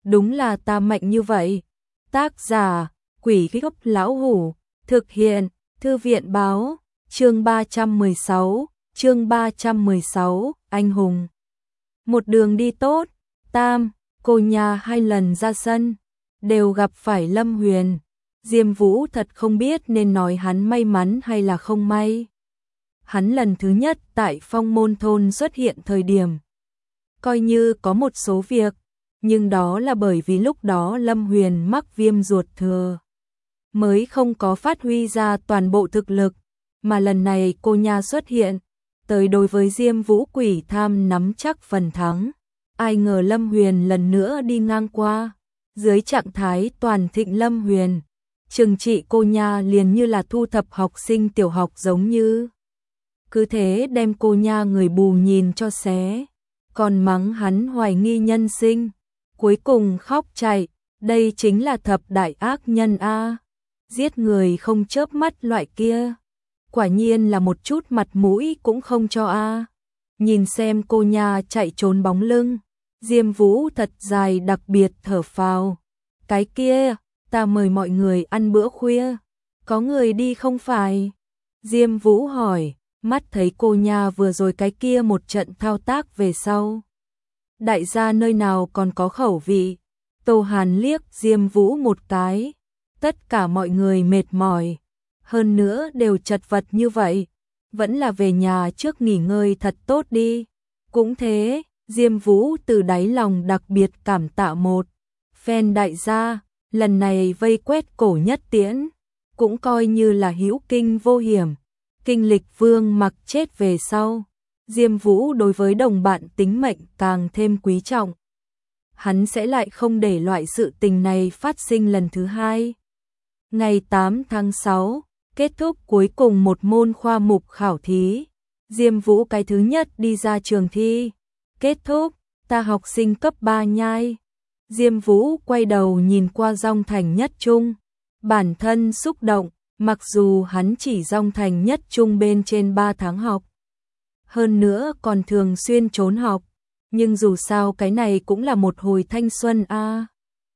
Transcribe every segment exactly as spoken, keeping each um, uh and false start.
đúng là ta mạnh như vậy. Tác giả, Quỷ Gốc Lão Hủ, thực hiện, Thư viện báo, chương ba trăm mười sáu, chương ba trăm mười sáu, anh hùng. Một đường đi tốt, Tam, cô nhà hai lần ra sân, đều gặp phải Lâm Huyền. Diêm Vũ thật không biết nên nói hắn may mắn hay là không may. Hắn lần thứ nhất tại Phong Môn Thôn xuất hiện thời điểm, coi như có một số việc, nhưng đó là bởi vì lúc đó Lâm Huyền mắc viêm ruột thừa, mới không có phát huy ra toàn bộ thực lực, mà lần này cô nha xuất hiện, tới đối với Diêm Vũ Quỷ Tham nắm chắc phần thắng. Ai ngờ Lâm Huyền lần nữa đi ngang qua, dưới trạng thái toàn thịnh Lâm Huyền, trừng trị cô nha liền như là thu thập học sinh tiểu học giống như. Cứ thế đem cô nha người bù nhìn cho xé, còn mắng hắn hoài nghi nhân sinh, cuối cùng khóc chạy, đây chính là thập đại ác nhân a, giết người không chớp mắt loại kia, quả nhiên là một chút mặt mũi cũng không cho a. Nhìn xem cô nha chạy trốn bóng lưng, Diêm Vũ thật dài đặc biệt thở phào, cái kia, ta mời mọi người ăn bữa khuya, có người đi không phải? Diêm Vũ hỏi, mắt thấy cô nha vừa rồi cái kia một trận thao tác về sau. Đại gia nơi nào còn có khẩu vị? Tô Hàn liếc Diêm Vũ một cái, tất cả mọi người mệt mỏi, hơn nữa đều chật vật như vậy, vẫn là về nhà trước nghỉ ngơi thật tốt đi. Cũng thế, Diêm Vũ từ đáy lòng đặc biệt cảm tạ một phen đại gia, lần này vây quét Cổ Nhất Tiễn, cũng coi như là hữu kinh vô hiểm. Kinh Lịch Vương mặc chết về sau, Diêm Vũ đối với đồng bạn tính mệnh càng thêm quý trọng. Hắn sẽ lại không để loại sự tình này phát sinh lần thứ hai. Ngày tám tháng sáu, kết thúc cuối cùng một môn khoa mục khảo thí. Diêm Vũ cái thứ nhất đi ra trường thi. Kết thúc, ta học sinh cấp ba nhai. Diêm Vũ quay đầu nhìn qua Dong Thành Nhất Trung. Bản thân xúc động, mặc dù hắn chỉ Dong Thành Nhất Trung bên trên ba tháng học. Hơn nữa còn thường xuyên trốn học. Nhưng dù sao cái này cũng là một hồi thanh xuân a. À.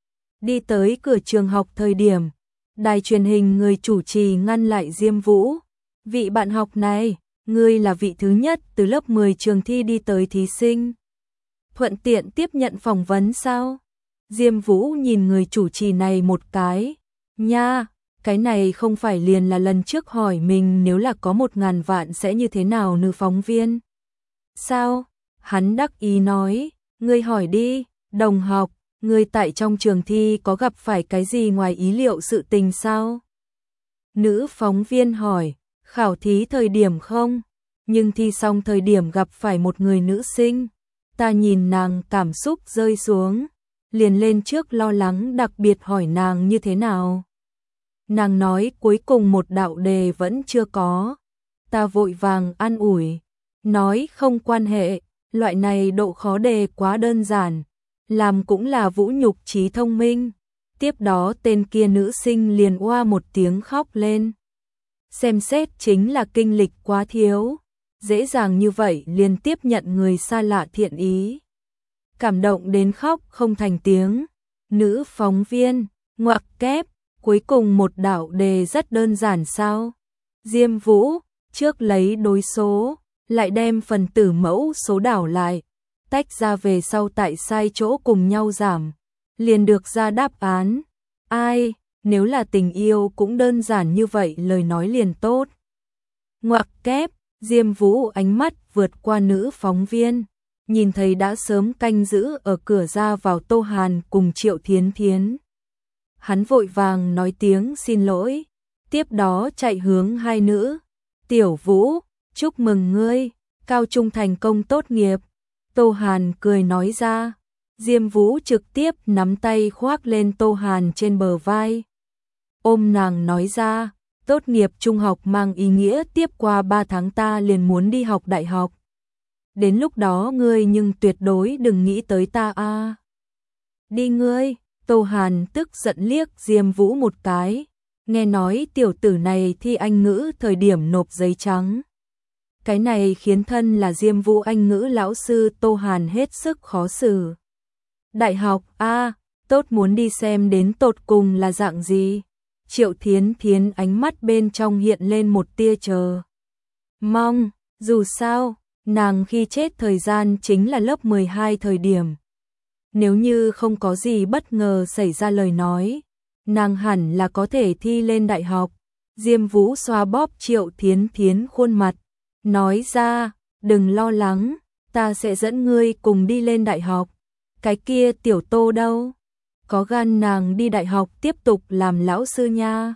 Đi tới cửa trường học thời điểm, đài truyền hình người chủ trì ngăn lại Diêm Vũ. Vị bạn học này, ngươi là vị thứ nhất từ lớp mười trường thi đi tới thí sinh. Thuận tiện tiếp nhận phỏng vấn sao? Diêm Vũ nhìn người chủ trì này một cái. Nha, cái này không phải liền là lần trước hỏi mình nếu là có một ngàn vạn sẽ như thế nào nữ phóng viên. Sao? Hắn đắc ý nói, ngươi hỏi đi, đồng học, ngươi tại trong trường thi có gặp phải cái gì ngoài ý liệu sự tình sao? Nữ phóng viên hỏi, khảo thí thời điểm không? Nhưng thi xong thời điểm gặp phải một người nữ sinh. Ta nhìn nàng cảm xúc rơi xuống, liền lên trước lo lắng đặc biệt hỏi nàng như thế nào. Nàng nói cuối cùng một đạo đề vẫn chưa có. Ta vội vàng an ủi, nói không quan hệ, loại này độ khó đề quá đơn giản, làm cũng là vũ nhục trí thông minh. Tiếp đó tên kia nữ sinh liền oa một tiếng khóc lên. Xem xét chính là kinh lịch quá thiếu, dễ dàng như vậy liền tiếp nhận người xa lạ thiện ý. Cảm động đến khóc không thành tiếng. Nữ phóng viên, ngoặc kép, cuối cùng một đạo đề rất đơn giản sao? Diêm Vũ, trước lấy đối số, lại đem phần tử mẫu số đảo lại, tách ra về sau tại sai chỗ cùng nhau giảm, liền được ra đáp án. Ai, nếu là tình yêu cũng đơn giản như vậy lời nói liền tốt. Ngoặc kép, Diêm Vũ ánh mắt vượt qua nữ phóng viên, nhìn thấy đã sớm canh giữ ở cửa ra vào Tô Hàn cùng Triệu Thiến Thiến. Hắn vội vàng nói tiếng xin lỗi, tiếp đó chạy hướng hai nữ. Tiểu Vũ, chúc mừng ngươi, cao trung thành công tốt nghiệp. Tô Hàn cười nói ra. Diêm Vũ trực tiếp nắm tay khoác lên Tô Hàn trên bờ vai. Ôm nàng nói ra, tốt nghiệp trung học mang ý nghĩa tiếp qua ba tháng ta liền muốn đi học đại học. Đến lúc đó ngươi nhưng tuyệt đối đừng nghĩ tới ta a. À. Đi ngươi, Tô Hàn tức giận liếc Diêm Vũ một cái. Nghe nói tiểu tử này thi Anh ngữ thời điểm nộp giấy trắng. Cái này khiến thân là Diêm Vũ Anh ngữ lão sư Tô Hàn hết sức khó xử. Đại học a, à, tốt muốn đi xem đến tột cùng là dạng gì. Triệu Thiến Thiến ánh mắt bên trong hiện lên một tia chờ mong, dù sao, nàng khi chết thời gian chính là lớp mười hai thời điểm. Nếu như không có gì bất ngờ xảy ra lời nói, nàng hẳn là có thể thi lên đại học. Diêm Vũ xoa bóp Triệu Thiến Thiến khuôn mặt, nói ra, đừng lo lắng, ta sẽ dẫn ngươi cùng đi lên đại học. Cái kia Tiểu Tô đâu? Có gan nàng đi đại học tiếp tục làm lão sư nha.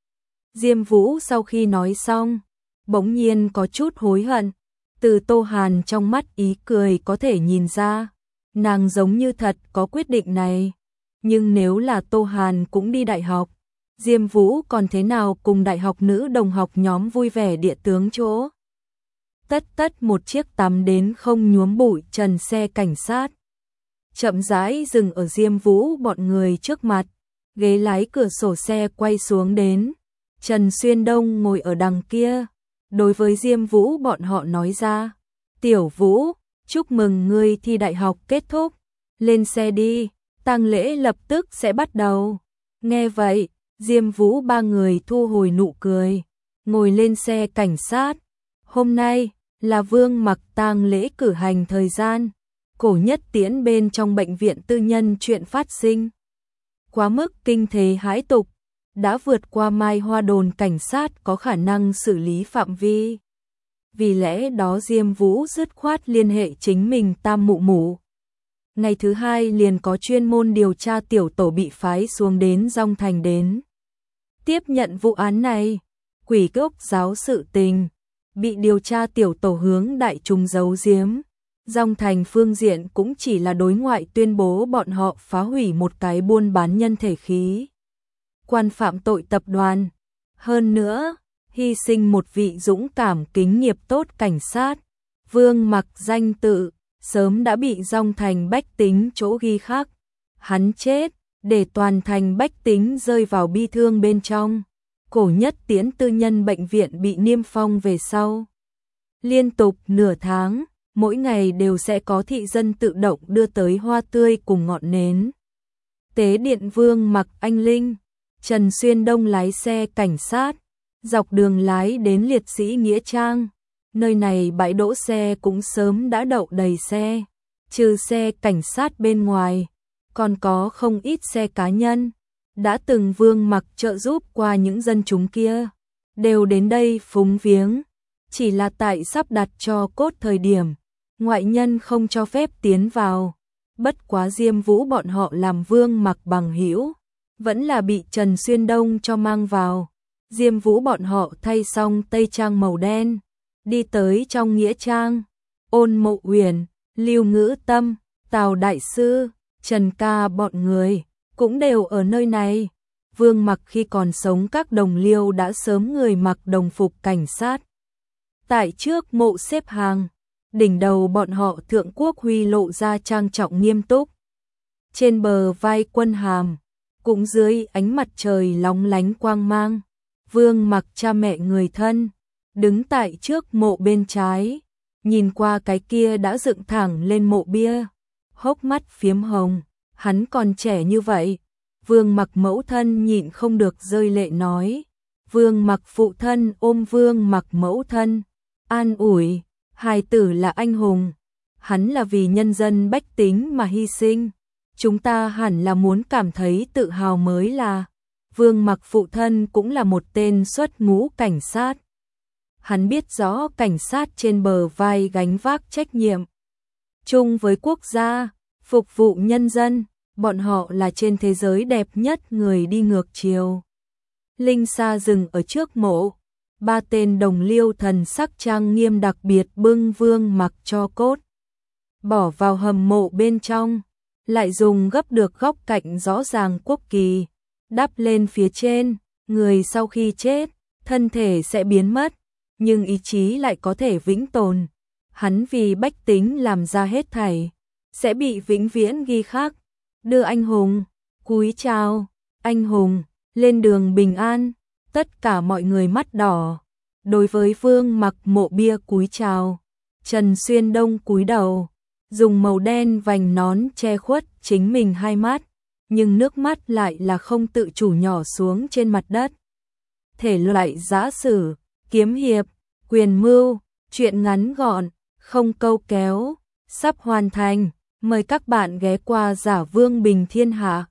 Diêm Vũ sau khi nói xong, bỗng nhiên có chút hối hận. Từ Tô Hàn trong mắt ý cười có thể nhìn ra, nàng giống như thật có quyết định này. Nhưng nếu là Tô Hàn cũng đi đại học, Diêm Vũ còn thế nào cùng đại học nữ đồng học nhóm vui vẻ địa tướng chỗ. Tất tất một chiếc tắm đến không nhuốm bụi trần xe cảnh sát. Chậm rãi dừng ở Diêm Vũ bọn người trước mặt, ghế lái cửa sổ xe quay xuống đến. Trần Xuyên Đông ngồi ở đằng kia, đối với Diêm Vũ bọn họ nói ra, Tiểu Vũ, chúc mừng ngươi thi đại học kết thúc, lên xe đi, tang lễ lập tức sẽ bắt đầu. Nghe vậy, Diêm Vũ ba người thu hồi nụ cười, ngồi lên xe cảnh sát. Hôm nay là Vương Mặc tang lễ cử hành thời gian. Cổ Nhất Tiễn bên trong bệnh viện tư nhân chuyện phát sinh quá mức kinh thế hãi tục, đã vượt qua Mai Hoa đồn cảnh sát có khả năng xử lý phạm vi. Vì lẽ đó Diêm Vũ dứt khoát liên hệ chính mình Tam Mụ Mụ. Ngày thứ hai liền có chuyên môn điều tra tiểu tổ bị phái xuống đến Dong Thành đến tiếp nhận vụ án này. Quỷ cốc giáo sự tình bị điều tra tiểu tổ hướng đại chúng giấu giếm. Dong Thành phương diện cũng chỉ là đối ngoại tuyên bố bọn họ phá hủy một cái buôn bán nhân thể khí quan phạm tội tập đoàn. Hơn nữa, hy sinh một vị dũng cảm kính nghiệp tốt cảnh sát. Vương Mặc danh tự sớm đã bị Dong Thành bách tính chỗ ghi khắc. Hắn chết, để toàn thành bách tính rơi vào bi thương bên trong. Cổ Nhất Tiễn tư nhân bệnh viện bị niêm phong về sau. Liên tục nửa tháng, mỗi ngày đều sẽ có thị dân tự động đưa tới hoa tươi cùng ngọn nến. Tế điện Vương Mặc anh linh. Trần Xuyên Đông lái xe cảnh sát, dọc đường lái đến Liệt Sĩ Nghĩa Trang. Nơi này bãi đỗ xe cũng sớm đã đậu đầy xe, trừ xe cảnh sát bên ngoài, còn có không ít xe cá nhân. Đã từng Vương Mặc trợ giúp qua những dân chúng kia, đều đến đây phúng viếng. Chỉ là tại sắp đặt cho cốt thời điểm, ngoại nhân không cho phép tiến vào. Bất quá Diêm Vũ bọn họ làm Vương Mặc bằng hữu, vẫn là bị Trần Xuyên Đông cho mang vào. Diêm Vũ bọn họ thay xong tây trang màu đen, đi tới trong nghĩa trang. Ôn Mộ Uyển, Lưu Ngữ Tâm, Tào Đại Sư, Trần Ca bọn người cũng đều ở nơi này. Vương Mặc khi còn sống các đồng liêu đã sớm người mặc đồng phục cảnh sát. Tại trước mộ xếp hàng, đỉnh đầu bọn họ Thượng Quốc Huy lộ ra trang trọng nghiêm túc. Trên bờ vai quân hàm, cũng dưới ánh mặt trời lóng lánh quang mang. Vương Mặc cha mẹ người thân, đứng tại trước mộ bên trái, nhìn qua cái kia đã dựng thẳng lên mộ bia, hốc mắt phiếm hồng. Hắn còn trẻ như vậy. Vương Mặc mẫu thân nhịn không được rơi lệ nói. Vương Mặc phụ thân ôm Vương Mặc mẫu thân, an ủi, hài tử là anh hùng, hắn là vì nhân dân bách tính mà hy sinh. Chúng ta hẳn là muốn cảm thấy tự hào mới là. Vương Mặc phụ thân cũng là một tên xuất ngũ cảnh sát. Hắn biết rõ cảnh sát trên bờ vai gánh vác trách nhiệm chung với quốc gia, phục vụ nhân dân. Bọn họ là trên thế giới đẹp nhất người đi ngược chiều. Linh Sa dừng ở trước mộ, ba tên đồng liêu thần sắc trang nghiêm đặc biệt bưng Vương Mặc cho cốt, bỏ vào hầm mộ bên trong, lại dùng gấp được góc cạnh rõ ràng quốc kỳ, đắp lên phía trên. Người sau khi chết, thân thể sẽ biến mất, nhưng ý chí lại có thể vĩnh tồn. Hắn vì bách tính làm ra hết thảy, sẽ bị vĩnh viễn ghi khắc. Đưa anh hùng, cúi chào, anh hùng, lên đường bình an. Tất cả mọi người mắt đỏ, đối với Vương Mặc mộ bia cúi chào. Trần Xuyên Đông cúi đầu, dùng màu đen vành nón che khuất chính mình hai mắt, nhưng nước mắt lại là không tự chủ nhỏ xuống trên mặt đất. Thể loại giã sử, kiếm hiệp, quyền mưu, truyện ngắn gọn, không câu kéo, sắp hoàn thành. Mời các bạn ghé qua Giả Vương Bình Thiên Hạ.